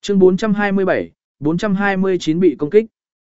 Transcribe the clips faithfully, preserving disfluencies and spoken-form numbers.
Chương bốn trăm hai mươi bảy, bốn trăm hai mươi chín bị công kích.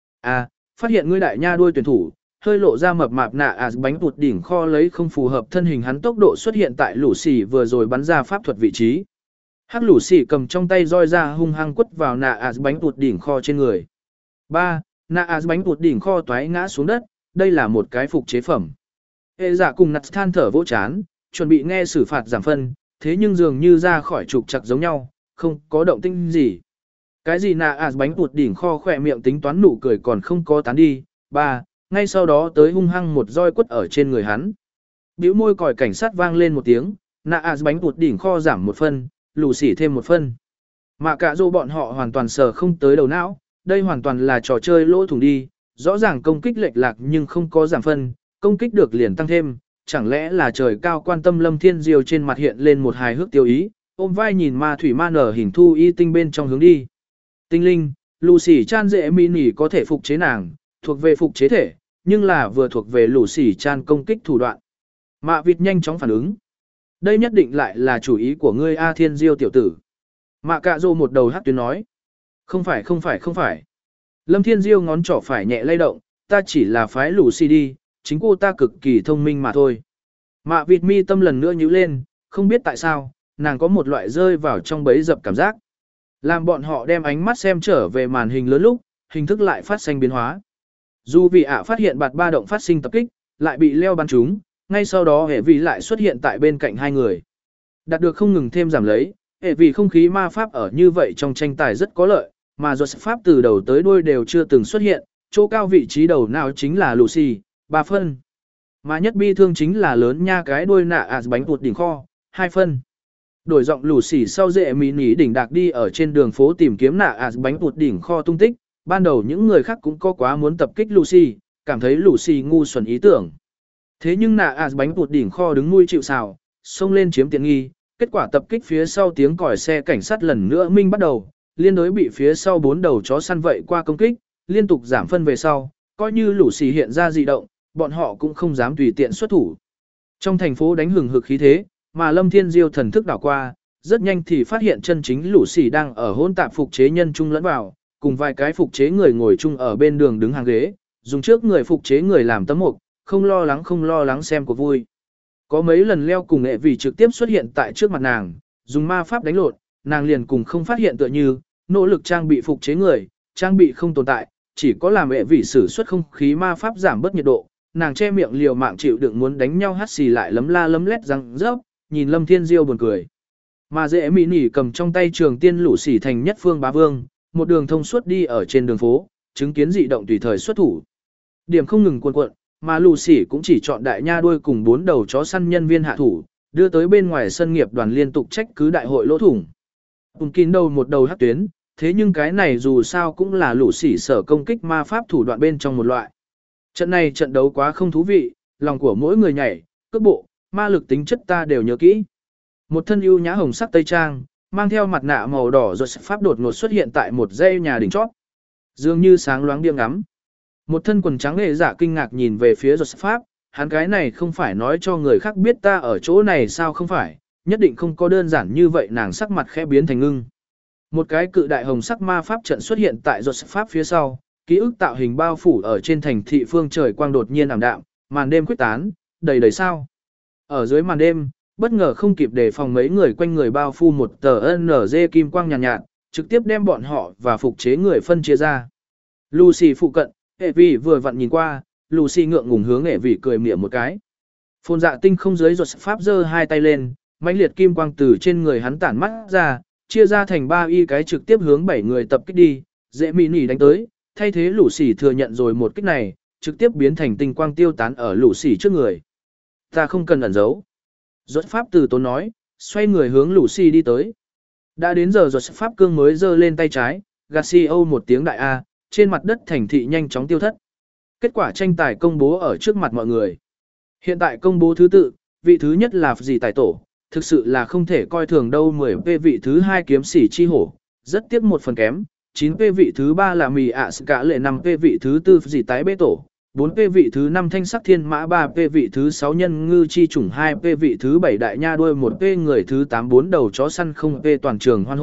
À, phát hiện ngươi đại nha đuôi tuyển thủ, hơi lộ ra mập mạp nạ à bánh bụt đỉnh kho lấy không phù hợp thân hình hắn tốc độ xuất hiện tại lũ xỉ vừa rồi bắn ra pháp thuật vị trí. Hắc lũ xỉ cầm trong tay roi ra hung hăng quất vào nạ à bánh bụt đỉnh kho trên người. ba. Nạ à bánh bụt đỉnh kho toái ngã xuống đất, đây là một cái phục chế phẩm. Hệ giả cùng nặt than thở vỗ chán, chuẩn bị nghe xử phạt giảm phân, thế nhưng dường như ra khỏi trục chặt giống nhau, không có động tĩnh gì. Cái gì nạ à bánh bụt đỉnh kho khỏe miệng tính toán nụ cười còn không có tán đi. ba. Ngay sau đó tới hung hăng một roi quất ở trên người hắn. Bĩu môi còi cảnh sát vang lên một tiếng, nạ à bánh bụt đỉnh kho giảm một phân, lù xỉ thêm một phân. Mà cả dô bọn họ hoàn toàn sờ không tới đầu não, đây hoàn toàn là trò chơi lỗ thủng đi, rõ ràng công kích lệch lạc nhưng không có giảm phân, công kích được liền tăng thêm, chẳng lẽ là trời cao quan tâm Lâm Thiên Diêu trên mặt hiện lên một hài hước tiêu ý, ôm vai nhìn ma thủy ma nở hình thu y tinh bên trong hướng đi. Tinh linh, Lucy Chan dễ mini có thể phục chế nàng, thuộc về phục chế thể, nhưng là vừa thuộc về Lucy Chan công kích thủ đoạn. Mạ vịt nhanh chóng phản ứng. Đây nhất định lại là chủ ý của ngươi A Thiên Diêu tiểu tử. Mạ cạ rô một đầu hát tuyến nói. Không phải không phải không phải. Lâm Thiên Diêu ngón trỏ phải nhẹ lay động, ta chỉ là phái Lucy đi, chính cô ta cực kỳ thông minh mà thôi. Mạ vịt mi tâm lần nữa nhíu lên, không biết tại sao, nàng có một loại rơi vào trong bẫy dập cảm giác. Làm bọn họ đem ánh mắt xem trở về màn hình lớn lúc, hình thức lại phát sinh biến hóa. Dù vì ạ phát hiện bạt ba động phát sinh tập kích, lại bị leo bắn trúng, ngay sau đó hệ vì lại xuất hiện tại bên cạnh hai người. Đạt được không ngừng thêm giảm lấy, hệ vì không khí ma pháp ở như vậy trong tranh tài rất có lợi, mà do pháp từ đầu tới đuôi đều chưa từng xuất hiện, chỗ cao vị trí đầu nào chính là Lucy, ba phân. Mà nhất bi thương chính là lớn nha cái đuôi nạ à bánh tuột đỉnh kho, hai phân. Đổi giọng Lucy sau dễ mỹ nỉ đỉnh đạc đi ở trên đường phố tìm kiếm nạ à bánh tuột đỉnh kho tung tích, ban đầu những người khác cũng có quá muốn tập kích Lucy, cảm thấy Lucy ngu xuẩn ý tưởng. Thế nhưng nạ à bánh tuột đỉnh kho đứng nuôi chịu sào, xông lên chiếm tiện nghi, kết quả tập kích phía sau tiếng còi xe cảnh sát lần nữa minh bắt đầu, liên đối bị phía sau bốn đầu chó săn vậy qua công kích, liên tục giảm phân về sau, coi như Lucy hiện ra dị động, bọn họ cũng không dám tùy tiện xuất thủ. Trong thành phố đánh hừng hực khí thế, mà Lâm Thiên Diêu thần thức đảo qua, rất nhanh thì phát hiện chân chính Lucy đang ở hỗn tạp phục chế nhân chung lẫn vào, cùng vài cái phục chế người ngồi chung ở bên đường đứng hàng ghế, dùng trước người phục chế người làm tấm mục, không lo lắng không lo lắng xem cuộc vui. Có mấy lần leo cùng nghệ vì trực tiếp xuất hiện tại trước mặt nàng, dùng ma pháp đánh lộn, nàng liền cùng không phát hiện tựa như, nỗ lực trang bị phục chế người, trang bị không tồn tại, chỉ có làm nghệ vì sử xuất không khí ma pháp giảm bớt nhiệt độ, nàng che miệng liều mạng chịu đựng muốn đánh nhau hắt xì lại lấm la lấm lét răng rớp, nhìn Lâm Thiên Diêu buồn cười. Mà dễ mỹ nỉ cầm trong tay trường tiên lũ xỉ thành nhất phương bá vương, một đường thông suốt đi ở trên đường phố, chứng kiến dị động tùy thời xuất thủ. Điểm không ngừng cuộn cuộn, mà lũ xỉ cũng chỉ chọn đại nha đuôi cùng bốn đầu chó săn nhân viên hạ thủ, đưa tới bên ngoài sân nghiệp đoàn liên tục trách cứ đại hội lỗ thủng. Cùng kín đầu một đầu hắc tuyến, thế nhưng cái này dù sao cũng là lũ xỉ sở công kích ma pháp thủ đoạn bên trong một loại. Trận này trận đấu quá không thú vị, lòng của mỗi người nhảy, cước bộ, ma lực tính chất ta đều nhớ kỹ. Một thân ưu nhã hồng sắc tây trang, mang theo mặt nạ màu đỏ rồi pháp đột ngột xuất hiện tại một dãy nhà đỉnh chót. Dường như sáng loáng điên ngắm. Một thân quần trắng nghệ giả kinh ngạc nhìn về phía rồi pháp, hắn cái này không phải nói cho người khác biết ta ở chỗ này sao không phải, nhất định không có đơn giản như vậy nàng sắc mặt khẽ biến thành ngưng. Một cái cự đại hồng sắc ma pháp trận xuất hiện tại rồi pháp phía sau, ký ức tạo hình bao phủ ở trên thành thị phương trời quang đột nhiên ảm đạm, màn đêm quyết tán, đầy đầy sao. Ở dưới màn đêm, bất ngờ không kịp đề phòng mấy người quanh người bao phủ một tờ en giê kim quang nhàn nhạt, nhạt, trực tiếp đem bọn họ và phục chế người phân chia ra. Lucy phụ cận, hệ vị vừa vặn nhìn qua, Lucy ngượng ngùng hướng hệ vị cười mỉa một cái. Phồn dạ tinh không dưới ruột pháp giơ hai tay lên, mãnh liệt kim quang từ trên người hắn tản mắt ra, chia ra thành ba y cái trực tiếp hướng bảy người tập kích đi, dễ mị nỉ đánh tới, thay thế Lucy thừa nhận rồi một kích này, trực tiếp biến thành tinh quang tiêu tán ở Lucy trước người. Ta không cần ẩn giấu. Rốt pháp từ tốn nói, xoay người hướng Lucy đi tới. Đã đến giờ rốt pháp cương mới giơ lên tay trái, Garcia một tiếng đại A, trên mặt đất thành thị nhanh chóng tiêu thất. Kết quả tranh tài công bố ở trước mặt mọi người. Hiện tại công bố thứ tự, vị thứ nhất là gì tài tổ, thực sự là không thể coi thường đâu. Mười p vị thứ hai kiếm sĩ chi hổ, rất tiếc một phần kém. Chín p vị thứ ba là mì ạ à cả lệ. Năm p vị thứ tư gì tái bê tổ. Bốn p vị thứ năm thanh sắc thiên mã. Ba p vị thứ sáu nhân ngư chi chủng. Hai p vị thứ bảy đại nha đuôi. Một p người thứ tám bốn đầu chó săn. Không p toàn trường hoan hô.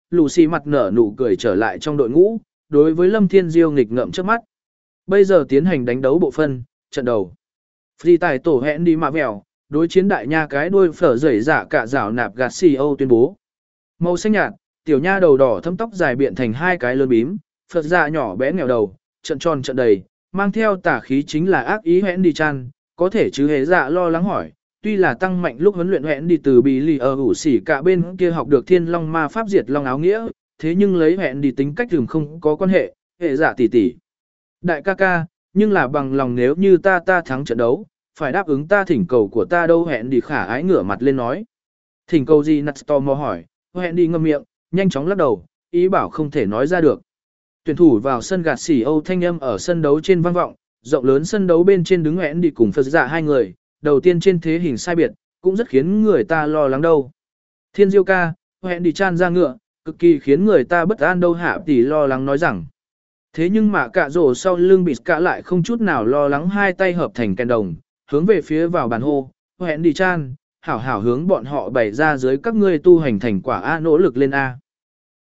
Lucy mặt nở nụ cười trở lại trong đội ngũ, đối với Lâm Thiên Diêu nghịch ngợm trước mắt. Bây giờ tiến hành đánh đấu bộ phân, trận đầu. Phi tài tổ hẹn đi mạ vèo, đối chiến đại nha cái đuôi phở rẩy giả cả rào nạp gạt xì ô tuyên bố. Màu xanh nhạt, tiểu nha đầu đỏ thâm tóc dài biện thành hai cái lớn bím, phật dạ nhỏ bé nghèo đầu, trận tròn trận đầy, mang theo tả khí chính là ác ý hẹn đi chan, có thể chứ hề dạ lo lắng hỏi. Tuy là tăng mạnh lúc huấn luyện hẹn đi từ bì lì ở ủ xỉ cả bên kia học được thiên long ma pháp diệt long áo nghĩa, thế nhưng lấy hẹn đi tính cách thường không có quan hệ, hệ dạ tỷ tỷ. Đại ca ca, nhưng là bằng lòng nếu như ta ta thắng trận đấu, phải đáp ứng ta thỉnh cầu của ta đâu hẹn đi khả ái ngửa mặt lên nói. Thỉnh cầu gì nặt tò mò hỏi, hẹn đi ngâm miệng, nhanh chóng lắc đầu, ý bảo không thể nói ra được. Tuyển thủ vào sân gạt xỉ Âu thanh âm ở sân đấu trên vang vọng, rộng lớn sân đấu bên trên đứng hẹn đi cùng Phật dạ hai người, đầu tiên trên thế hình sai biệt, cũng rất khiến người ta lo lắng đâu. Thiên Diêu ca, hẹn đi chan ra ngựa, cực kỳ khiến người ta bất an đâu hạ tỷ lo lắng nói rằng. Thế nhưng mà cả rổ sau lưng bị cả lại không chút nào lo lắng hai tay hợp thành kèn đồng, hướng về phía vào bàn hô, hẹn đi chan, hảo hảo hướng bọn họ bày ra dưới các ngươi tu hành thành quả A nỗ lực lên A.